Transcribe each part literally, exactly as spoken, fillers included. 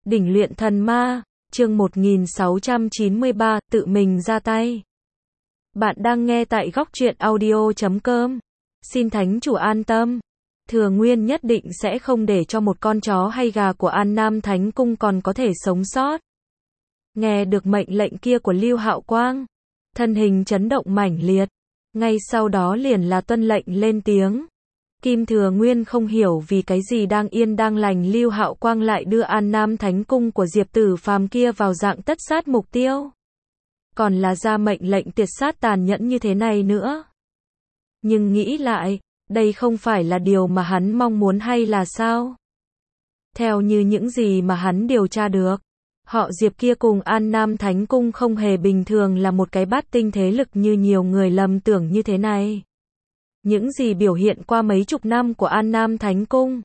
Đỉnh luyện thần ma, chương một nghìn sáu trăm chín mươi ba, tự mình ra tay. Bạn đang nghe tại góc truyện audio chấm com. Xin thánh chủ an tâm. Thừa Nguyên nhất định sẽ không để cho một con chó hay gà của An Nam Thánh Cung còn có thể sống sót. Nghe được mệnh lệnh kia của Lưu Hạo Quang, thân hình chấn động mãnh liệt. Ngay sau đó liền là tuân lệnh lên tiếng. Kim Thừa Nguyên không hiểu vì cái gì đang yên đang lành Lưu Hạo Quang lại đưa An Nam Thánh Cung của Diệp Tử Phàm kia vào dạng tất sát mục tiêu. Còn là ra mệnh lệnh tiệt sát tàn nhẫn như thế này nữa. Nhưng nghĩ lại, đây không phải là điều mà hắn mong muốn hay là sao? Theo như những gì mà hắn điều tra được, họ Diệp kia cùng An Nam Thánh Cung không hề bình thường là một cái bát tinh thế lực như nhiều người lầm tưởng như thế này. Những gì biểu hiện qua mấy chục năm của An Nam Thánh Cung,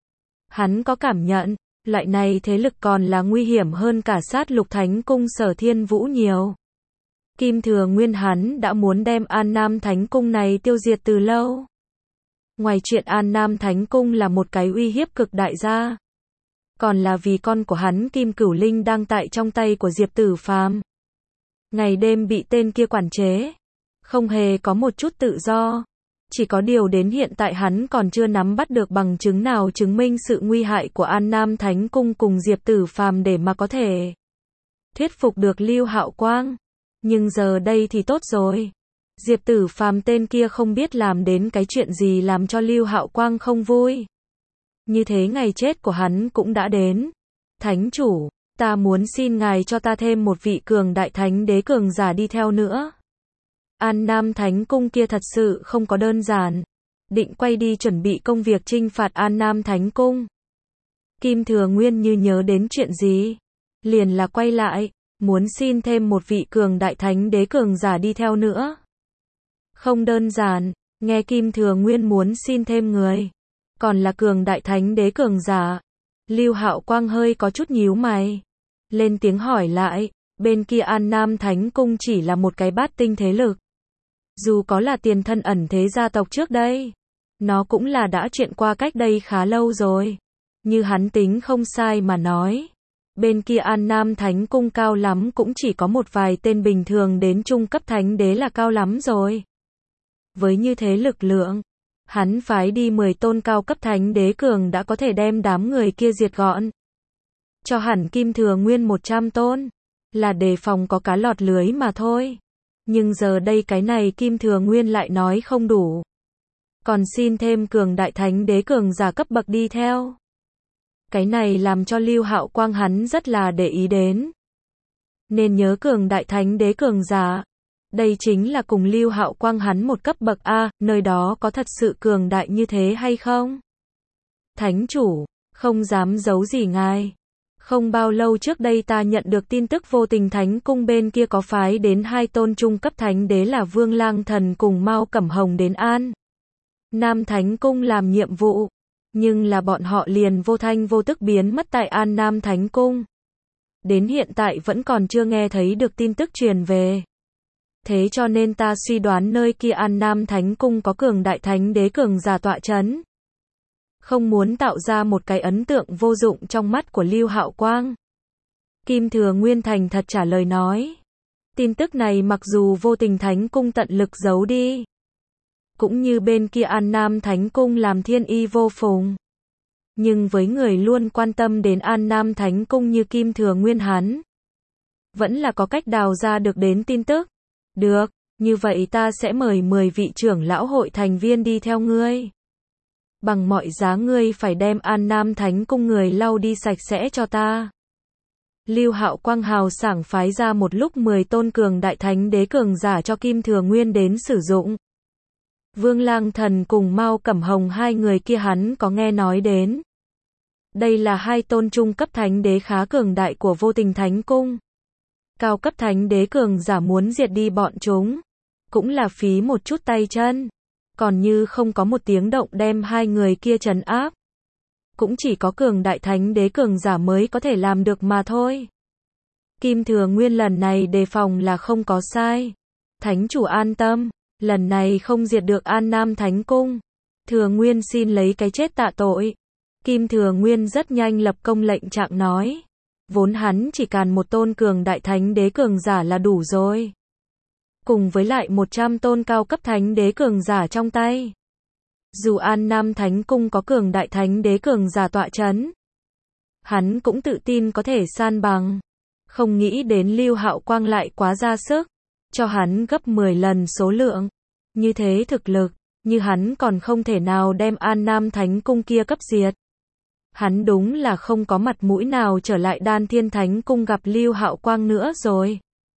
hắn có cảm nhận, loại này thế lực còn là nguy hiểm hơn cả sát lục Thánh Cung Sở Thiên Vũ nhiều. Kim Thừa Nguyên hắn đã muốn đem An Nam Thánh Cung này tiêu diệt từ lâu. Ngoài chuyện An Nam Thánh Cung là một cái uy hiếp cực đại ra, còn là vì con của hắn Kim Cửu Linh đang tại trong tay của Diệp Tử Phàm. Ngày đêm bị tên kia quản chế, không hề có một chút tự do. Chỉ có điều đến hiện tại hắn còn chưa nắm bắt được bằng chứng nào chứng minh sự nguy hại của An Nam Thánh Cung cùng Diệp Tử Phàm để mà có thể thuyết phục được Lưu Hạo Quang. Nhưng giờ đây thì tốt rồi. Diệp Tử Phàm tên kia không biết làm đến cái chuyện gì làm cho Lưu Hạo Quang không vui. Như thế ngày chết của hắn cũng đã đến. Thánh chủ, ta muốn xin ngài cho ta thêm một vị cường đại thánh đế cường giả đi theo nữa. An Nam Thánh Cung kia thật sự không có đơn giản. Định quay đi chuẩn bị công việc chinh phạt An Nam Thánh Cung. Kim Thừa Nguyên như nhớ đến chuyện gì, liền là quay lại, muốn xin thêm một vị cường đại thánh đế cường giả đi theo nữa. Không đơn giản, nghe Kim Thừa Nguyên muốn xin thêm người, còn là cường đại thánh đế cường giả. Lưu Hạo Quang hơi có chút nhíu mày, lên tiếng hỏi lại, bên kia An Nam Thánh Cung chỉ là một cái bát tinh thế lực. Dù có là tiền thân ẩn thế gia tộc trước đây, nó cũng là đã chuyện qua cách đây khá lâu rồi. Như hắn tính không sai mà nói, bên kia An Nam Thánh Cung cao lắm cũng chỉ có một vài tên bình thường đến trung cấp thánh đế là cao lắm rồi. Với như thế lực lượng, hắn phái đi mười tôn cao cấp thánh đế cường đã có thể đem đám người kia diệt gọn. Cho hẳn Kim Thừa Nguyên một trăm tôn, là đề phòng có cá lọt lưới mà thôi. Nhưng giờ đây cái này Kim Thừa Nguyên lại nói không đủ. Còn xin thêm cường đại thánh đế cường giả cấp bậc đi theo. Cái này làm cho Lưu Hạo Quang hắn rất là để ý đến. Nên nhớ cường đại thánh đế cường giả. Đây chính là cùng Lưu Hạo Quang hắn một cấp bậc A, nơi đó có thật sự cường đại như thế hay không? Thánh chủ, không dám giấu gì ngài. Không bao lâu trước đây ta nhận được tin tức Vô Tình Thánh Cung bên kia có phái đến hai tôn trung cấp thánh đế là Vương Lang Thần cùng Mao Cẩm Hồng đến An Nam Thánh Cung làm nhiệm vụ. Nhưng là bọn họ liền vô thanh vô tức biến mất tại An Nam Thánh Cung. Đến hiện tại vẫn còn chưa nghe thấy được tin tức truyền về. Thế cho nên ta suy đoán nơi kia An Nam Thánh Cung có cường đại thánh đế cường giả tọa chấn. Không muốn tạo ra một cái ấn tượng vô dụng trong mắt của Lưu Hạo Quang. Kim Thừa Nguyên thành thật trả lời nói. Tin tức này mặc dù Vô Tình Thánh Cung tận lực giấu đi, cũng như bên kia An Nam Thánh Cung làm thiên y vô phùng. Nhưng với người luôn quan tâm đến An Nam Thánh Cung như Kim Thừa Nguyên hắn, vẫn là có cách đào ra được đến tin tức. Được, như vậy ta sẽ mời mười vị trưởng lão hội thành viên đi theo ngươi. Bằng mọi giá ngươi phải đem An Nam Thánh Cung người lau đi sạch sẽ cho ta. Lưu Hạo Quang hào sảng phái ra một lúc mười tôn cường đại thánh đế cường giả cho Kim Thừa Nguyên đến sử dụng. Vương Lang Thần cùng Mao Cẩm Hồng hai người kia hắn có nghe nói đến. Đây là hai tôn trung cấp thánh đế khá cường đại của Vô Tình Thánh Cung. Cao cấp thánh đế cường giả muốn diệt đi bọn chúng, cũng là phí một chút tay chân. Còn như không có một tiếng động đem hai người kia trấn áp, cũng chỉ có cường đại thánh đế cường giả mới có thể làm được mà thôi. Kim Thừa Nguyên lần này đề phòng là không có sai. Thánh chủ an tâm, lần này không diệt được An Nam Thánh Cung. Thừa Nguyên xin lấy cái chết tạ tội. Kim Thừa Nguyên rất nhanh lập công lệnh trạng nói. Vốn hắn chỉ cần một tôn cường đại thánh đế cường giả là đủ rồi. Cùng với lại một trăm tôn cao cấp thánh đế cường giả trong tay. Dù An Nam Thánh Cung có cường đại thánh đế cường giả tọa chấn, hắn cũng tự tin có thể san bằng. Không nghĩ đến Lưu Hạo Quang lại quá ra sức, cho hắn gấp mười lần số lượng. Như thế thực lực, như hắn còn không thể nào đem An Nam Thánh Cung kia cấp diệt. Hắn đúng là không có mặt mũi nào trở lại Đan Thiên Thánh Cung gặp Lưu Hạo Quang nữa rồi.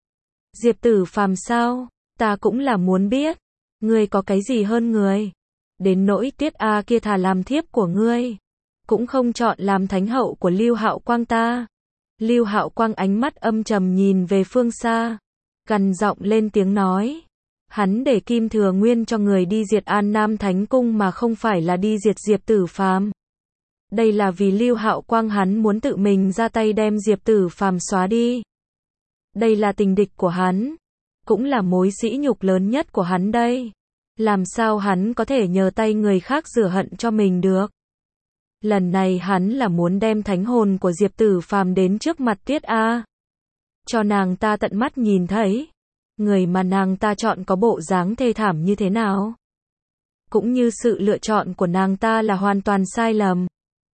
Diệp Tử Phàm sao? Ta cũng là muốn biết. Ngươi có cái gì hơn người? Đến nỗi Tiết A kia thà làm thiếp của ngươi, cũng không chọn làm thánh hậu của Lưu Hạo Quang ta. Lưu Hạo Quang ánh mắt âm trầm nhìn về phương xa, gằn giọng lên tiếng nói. Hắn để Kim Thừa Nguyên cho người đi diệt An Nam Thánh Cung mà không phải là đi diệt Diệp Tử Phàm. Đây là vì Lưu Hạo Quang hắn muốn tự mình ra tay đem Diệp Tử Phàm xóa đi. Đây là tình địch của hắn, cũng là mối sỉ nhục lớn nhất của hắn đây. Làm sao hắn có thể nhờ tay người khác rửa hận cho mình được? Lần này hắn là muốn đem thánh hồn của Diệp Tử Phàm đến trước mặt Tiết A, cho nàng ta tận mắt nhìn thấy, người mà nàng ta chọn có bộ dáng thê thảm như thế nào. Cũng như sự lựa chọn của nàng ta là hoàn toàn sai lầm.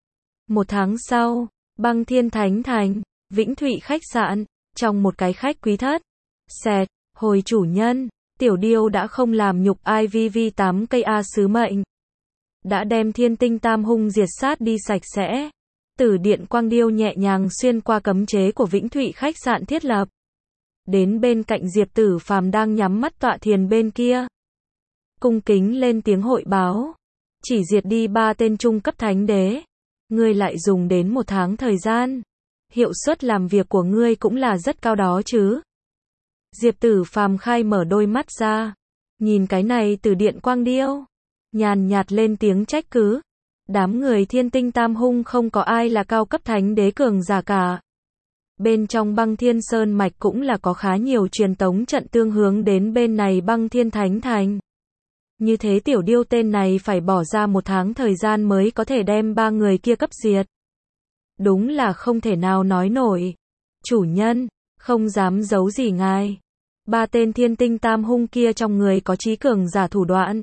Một tháng sau, Băng Thiên Thánh Thành, Vĩnh Thụy khách sạn, trong một cái khách quý thất. Xẹt, hồi chủ nhân, Tiểu Điêu đã không làm nhục I V V tám cây A sứ mệnh. Đã đem Thiên Tinh Tam Hung diệt sát đi sạch sẽ. Tử Điện Quang Điêu nhẹ nhàng xuyên qua cấm chế của Vĩnh Thụy khách sạn thiết lập. Đến bên cạnh Diệp Tử Phàm đang nhắm mắt tọa thiền bên kia. Cung kính lên tiếng hội báo. Chỉ diệt đi ba tên trung cấp thánh đế. Ngươi lại dùng đến một tháng thời gian. Hiệu suất làm việc của ngươi cũng là rất cao đó chứ. Diệp Tử Phàm khai mở đôi mắt ra. Nhìn cái này Tử Điện Quang Điêu. Nhàn nhạt lên tiếng trách cứ. Đám người Thiên Tinh Tam Hung không có ai là cao cấp thánh đế cường giả cả. Bên trong Băng Thiên Sơn Mạch cũng là có khá nhiều truyền tống trận tương hướng đến bên này Băng Thiên Thánh Thành. Như thế Tiểu Điêu tên này phải bỏ ra một tháng thời gian mới có thể đem ba người kia cấp diệt. Đúng là không thể nào nói nổi. Chủ nhân, không dám giấu gì ngài. Ba tên Thiên Tinh Tam Hung kia trong người có trí cường giả thủ đoạn.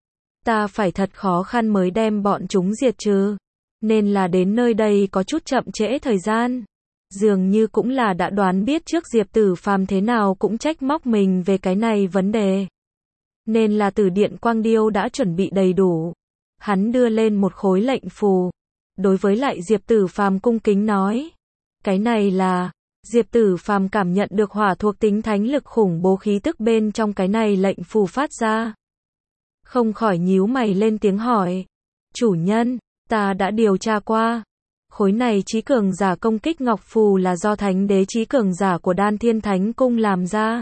Ta phải thật khó khăn mới đem bọn chúng diệt trừ. Nên là đến nơi đây có chút chậm trễ thời gian. Dường như cũng là đã đoán biết trước Diệp Tử Phàm thế nào cũng trách móc mình về cái này vấn đề. Nên là Tử Điện Quang Điêu đã chuẩn bị đầy đủ. Hắn đưa lên một khối lệnh phù. Đối với lại Diệp Tử Phàm cung kính nói. Cái này là... Diệp Tử Phàm cảm nhận được hỏa thuộc tính thánh lực khủng bố khí tức bên trong cái này lệnh phù phát ra. Không khỏi nhíu mày lên tiếng hỏi. Chủ nhân, ta đã điều tra qua. Khối này trí cường giả công kích ngọc phù là do thánh đế trí cường giả của Đan Thiên Thánh Cung làm ra.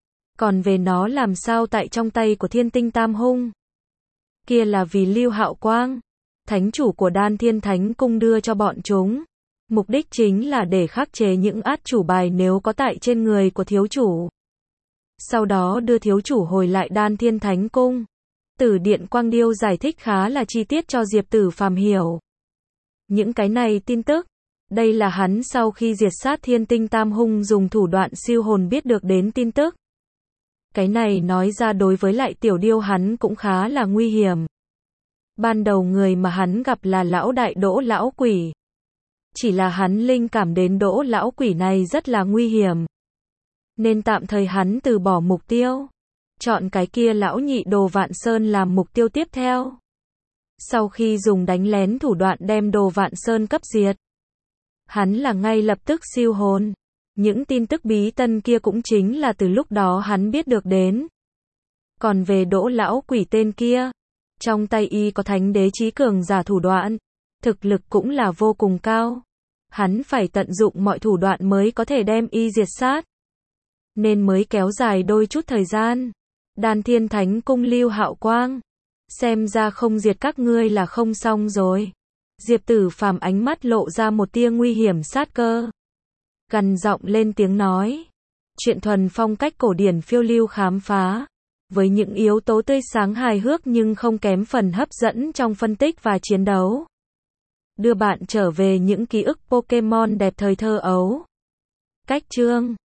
Còn về nó làm sao tại trong tay của Thiên Tinh Tam Hung? Kia là vì Lưu Hạo Quang, thánh chủ của Đan Thiên Thánh Cung đưa cho bọn chúng. Mục đích chính là để khắc chế những át chủ bài nếu có tại trên người của thiếu chủ. Sau đó đưa thiếu chủ hồi lại Đan Thiên Thánh Cung. Tử Điện Quang Điêu giải thích khá là chi tiết cho Diệp Tử Phàm hiểu. Những cái này tin tức, đây là hắn sau khi diệt sát Thiên Tinh Tam Hung dùng thủ đoạn siêu hồn biết được đến tin tức. Cái này nói ra đối với lại Tiểu Điêu hắn cũng khá là nguy hiểm. Ban đầu người mà hắn gặp là lão đại Đỗ lão quỷ. Chỉ là hắn linh cảm đến Đỗ lão quỷ này rất là nguy hiểm. Nên tạm thời hắn từ bỏ mục tiêu. Chọn cái kia lão nhị Đồ Vạn Sơn làm mục tiêu tiếp theo. Sau khi dùng đánh lén thủ đoạn đem Đồ Vạn Sơn cấp diệt, hắn là ngay lập tức siêu hồn. Những tin tức bí tân kia cũng chính là từ lúc đó hắn biết được đến. Còn về Đỗ lão quỷ tên kia, trong tay y có thánh đế trí cường giả thủ đoạn, thực lực cũng là vô cùng cao. Hắn phải tận dụng mọi thủ đoạn mới có thể đem y diệt sát. Nên mới kéo dài đôi chút thời gian. Đan Thiên Thánh Cung Lưu Hạo Quang, xem ra không diệt các ngươi là không xong rồi. Diệp Tử Phàm ánh mắt lộ ra một tia nguy hiểm sát cơ. Gằn giọng lên tiếng nói. Chuyện thuần phong cách cổ điển phiêu lưu khám phá. Với những yếu tố tươi sáng hài hước nhưng không kém phần hấp dẫn trong phân tích và chiến đấu. đưa bạn trở về những ký ức Pokemon đẹp thời thơ ấu. Cách chương